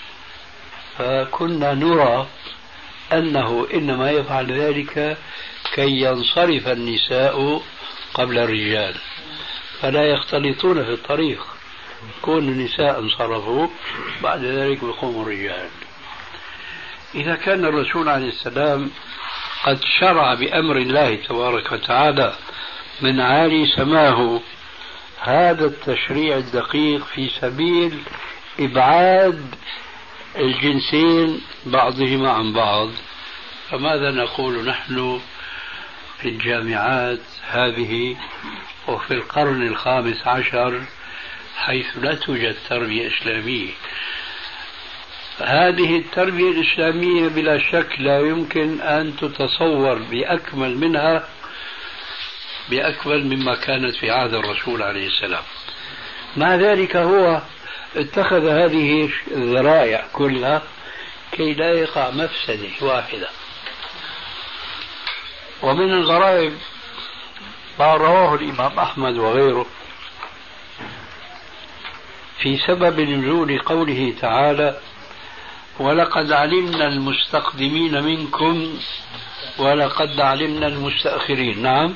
فكنا نرى أنه إنما يفعل ذلك كي ينصرف النساء قبل الرجال فلا يختلطون في الطريق، كون النساء انصرفوا بعد ذلك يقوم الرجال. إذا كان الرسول عليه السلام قد شرع بأمر الله تبارك وتعالى من عالي سماه هذا التشريع الدقيق في سبيل إبعاد الجنسين بعضهما عن بعض، فماذا نقول نحن في الجامعات هذه وفي القرن 15 حيث لا توجد تربية إسلامية؟ هذه التربية الإسلامية بلا شك لا يمكن أن تتصور بأكمل مما كانت في عهد الرسول عليه السلام. مع ذلك هو اتخذ هذه الذرائع كلها كي لا يقع مفسدة واحدة. ومن الغرائب ما رواه الإمام أحمد وغيره في سبب نزول قوله تعالى: ولقد علمنا المستقدمين منكم ولقد علمنا المستأخرين. نعم،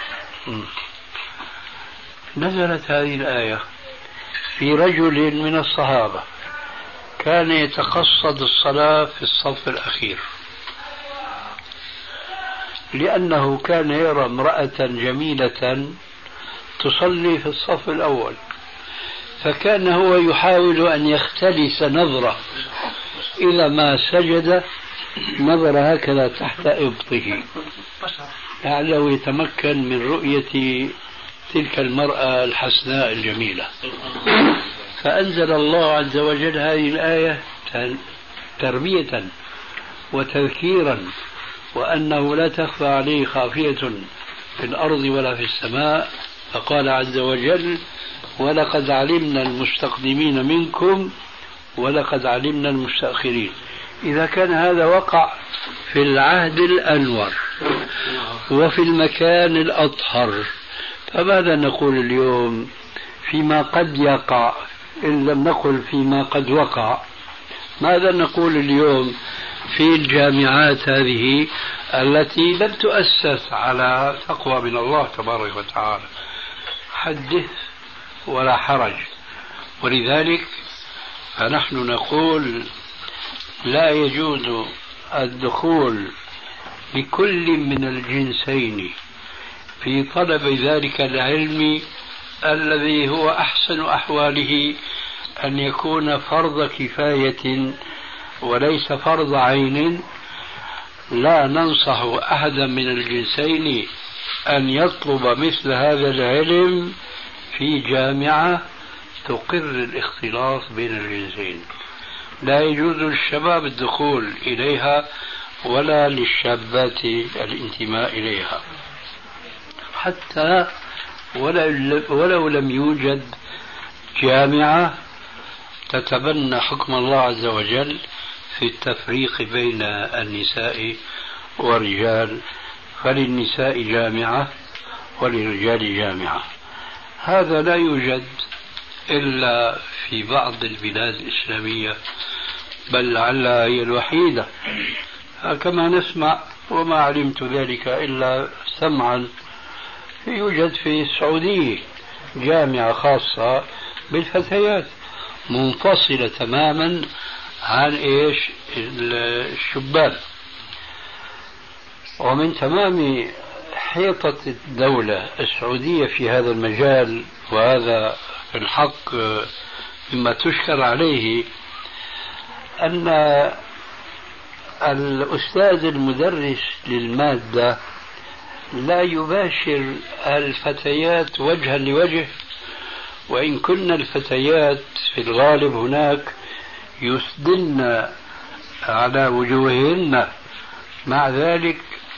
نزلت هذه الآية في رجل من الصحابة كان يتقصد الصلاة في الصف الأخير، لأنه كان يرى امرأة جميلة تصلي في الصف الأول، فكان هو يحاول أن يختلس نظرة إذا ما سجد، نظر هكذا تحت إبطه لعله يتمكن من رؤية تلك المرأة الحسناء الجميلة. فأنزل الله عز وجل هذه الآية تربية وتذكيرا، وأنه لا تخفى عليه خافية في الأرض ولا في السماء. فقال عز وجل: ولقد علمنا المستقدمين منكم ولقد علمنا المستأخرين. إذا كان هذا وقع في العهد الأنور وفي المكان الأطهر، فماذا نقول اليوم فيما قد يقع؟ إن لم نقل فيما قد وقع، ماذا نقول اليوم في الجامعات هذه التي لم تؤسس على تقوى من الله تبارك وتعالى؟ حدث ولا حرج. ولذلك فنحن نقول لا يجوز الدخول بكل من الجنسين في طلب ذلك العلم الذي هو أحسن أحواله أن يكون فرض كفاية وليس فرض عين. لا ننصح أحدا من الجنسين أن يطلب مثل هذا العلم في جامعة تقر الاختلاط بين الجنسين. لا يجوز للشباب الدخول إليها ولا للشابات الانتماء إليها، حتى ولو لم يوجد جامعة تتبنى حكم الله عز وجل في التفريق بين النساء والرجال، فللنساء جامعة وللرجال جامعة. هذا لا يوجد إلا في بعض البلاد الإسلامية، بل لعلها هي الوحيدة كما نسمع، وما علمت ذلك إلا سمعا. يوجد في السعودية جامعة خاصة بالفتيات منفصلة تماما عن الشبان. ومن تمام حيطة الدولة السعودية في هذا المجال، وهذا في الحق مما تشكر عليه، أن الأستاذ المدرس للمادة لا يباشر الفتيات وجها لوجه، وإن كن الفتيات في الغالب هناك يسدلن على وجوههن، مع ذلك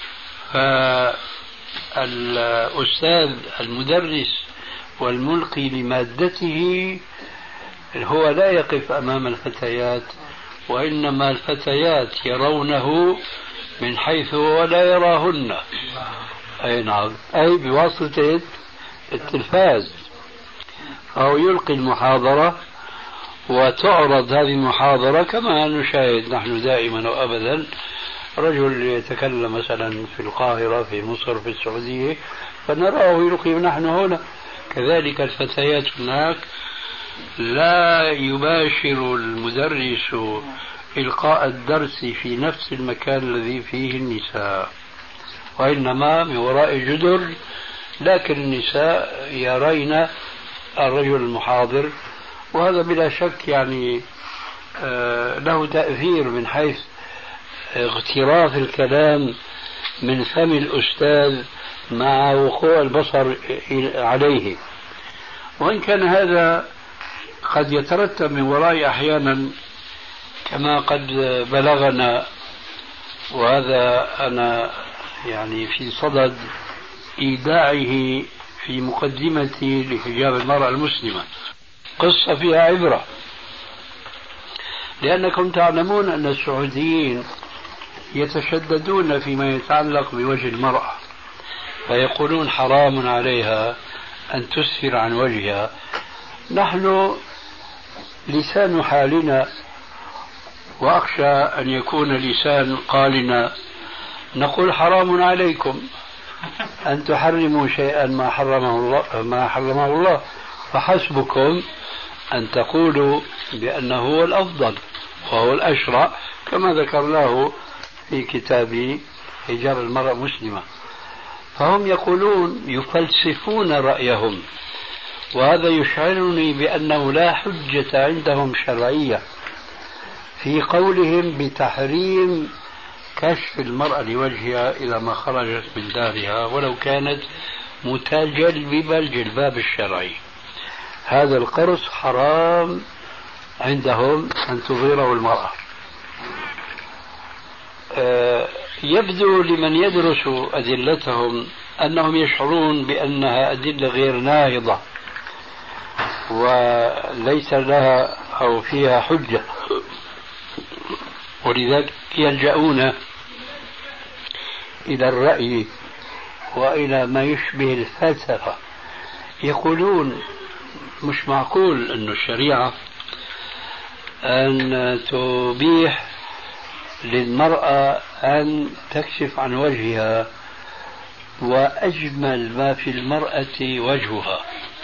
فالأستاذ المدرس والملقي لمادته هو لا يقف أمام الفتيات، وإنما الفتيات يرونه من حيث هو لا يراهن. أي نعم، أي بواسطة التلفاز. فهو يلقي المحاضرة وتعرض هذه المحاضرة كما نشاهد نحن دائما وأبدا. رجل يتكلم مثلا في القاهرة، في مصر، في السعودية، فنراه يلقي نحن هنا. كذلك الفتيات هناك لا يباشر المدرس إلقاء الدرس في نفس المكان الذي فيه النساء، وإنما من وراء جدر، لكن النساء يرين الرجل المحاضر، وهذا بلا شك يعني له تأثير من حيث اغتراف الكلام من فم الأستاذ مع وقوع البصر عليه. وإن كان هذا قد يترتب من وراء أحيانا كما قد بلغنا، وهذا أنا يعني في صدد إيداعه في مقدمتي لحجاب المرأة المسلمة، قصة فيها عبرة. لأنكم تعلمون أن السعوديين يتشددون فيما يتعلق بوجه المرأة، فيقولون حرام عليها أن تسفر عن وجهها. نحن لسان حالنا، وأخشى أن يكون لسان قالنا، نقول حرام عليكم أن تحرموا شيئا ما حرمه الله، فحسبكم أن تقولوا بأنه هو الأفضل وهو الأشرع، كما ذكرناه في كتاب حجاب المرأة مسلمة. فهم يقولون يفلسفون رأيهم، وهذا يشعرني بأنه لا حجة عندهم شرعية في قولهم بتحريم كشف المرأة لوجهها إلى ما خرجت من دارها ولو كانت متجلبة الجلباب الشرعي. هذا القرص حرام عندهم أن تظهره المرأة. يبدو لمن يدرس أدلتهم أنهم يشعرون بأنها أدلة غير ناهضة وليس لها أو فيها حجة، ولذلك يلجؤون إلى الرأي وإلى ما يشبه الفلسفة. يقولون مش معقول أن الشريعة أن تبيح للمرأة أن تكشف عن وجهها، وأجمل ما في المرأة وجهها.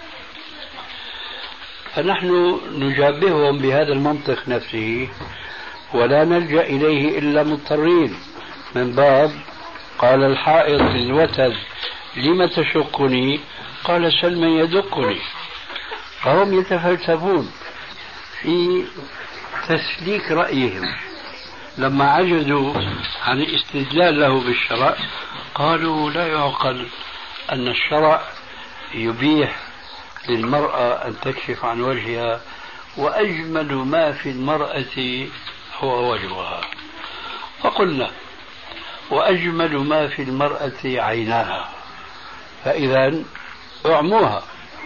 فنحن نجابههم بهذا المنطق نفسه ولا نلجأ إليه إلا مضطرين، من باب قال الحائط للوتد لم تشقني قال سلم يدقني. فهم يتفلسفون في تسليك رأيهم. لما عجزوا عن الاستدلال له بالشرع قالوا لا يعقل أن الشرع يبيح للمرأة أن تكشف عن وجهها وأجمل ما في المرأة هو وجهها. فقلنا وأجمل ما في المرأة عيناها، فإذا اعموها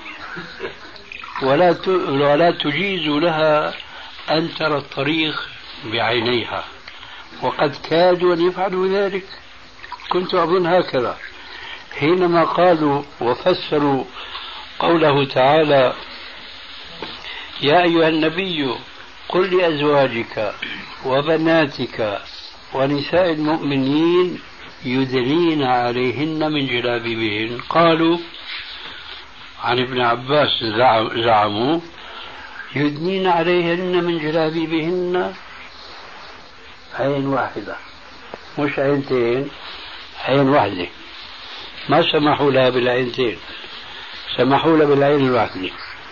ولا تجيز لها أن ترى الطريق بعينيها، وقد كادوا أن يفعلوا ذلك. كنت أظن هكذا حينما قالوا وفسروا قوله تعالى يا أيها النبي قل لأزواجك وبناتك ونساء المؤمنين يدنين عليهن من جلابيبهن. قالوا عن ابن عباس زعموا يدنين عليهن من جلابيبهن عين واحدة مش عينتين، عين واحدة. ما سمحوا لها بالعينتين، سمحوا لها بالعين الواحدة.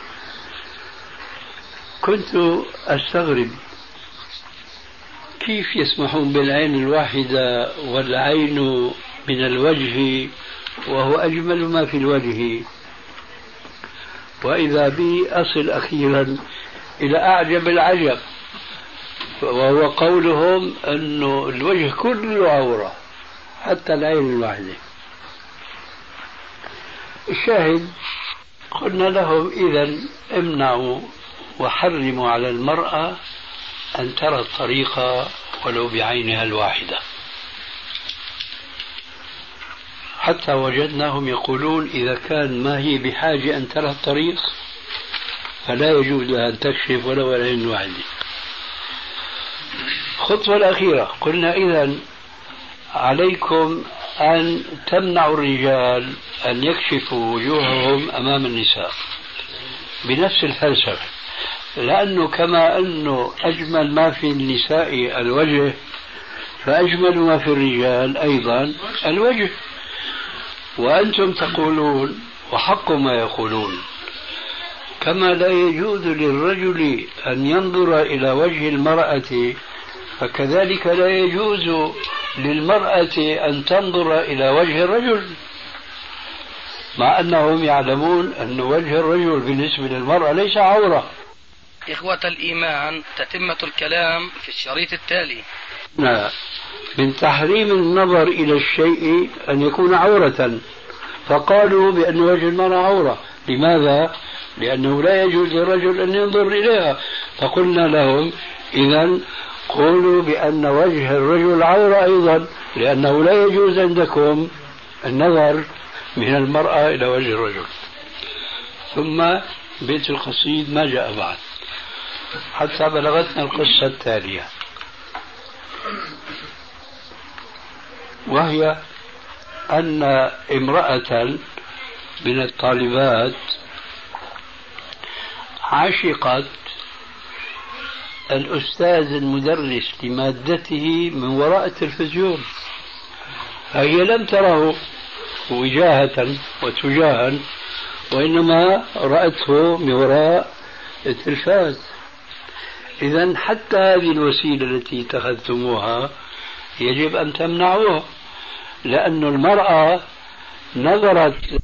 كنت أستغرب كيف يسمحون بالعين الواحدة والعين من الوجه وهو أجمل ما في الوجه. وإذا بي أصل أخيرا إلى أعجب العجب، وهو قولهم أن الوجه كله عورة حتى العين الواحدة. الشاهد قلنا لهم إذن امنعوا وحرموا على المرأة أن ترى الطريق ولو بعينها الواحدة، حتى وجدناهم يقولون إذا كان ما هي بحاجة أن ترى الطريق فلا يجوز لها أن تكشف ولو العين الواحدة. الخطوة الأخيرة قلنا إذن عليكم أن تمنعوا الرجال أن يكشفوا وجوههم أمام النساء بنفس الفلسفة، لأنه كما أنه أجمل ما في النساء الوجه فأجمل ما في الرجال أيضا الوجه. وأنتم تقولون وحق ما يقولون كما لا يجوز للرجل أن ينظر إلى وجه المرأة فكذلك لا يجوز للمرأة أن تنظر إلى وجه الرجل، مع أنهم يعلمون أن وجه الرجل بالنسبة للمرأة ليس عورة. إخوة الإيمان، تتمة الكلام في الشريط التالي. من تحريم النظر إلى الشيء أن يكون عورة، فقالوا بأن وجه المرأة عورة. لماذا؟ لأنه لا يجوز للرجل أن ينظر إليها. فقلنا لهم إذن قولوا بأن وجه الرجل عورة أيضا، لأنه لا يجوز عندكم النظر من المرأة إلى وجه الرجل. ثم بيت القصيد ما جاء بعد حتى بلغتنا القصة التالية، وهي أن امرأة من الطالبات عشقت الأستاذ المدرس لمادته من وراء التلفزيون، فهي لم تره وجاهة وتجاها، وإنما رأته من وراء التلفاز. إذا حتى هذه الوسيلة التي اتخذتموها يجب أن تمنعوها، لأن المرأة نظرت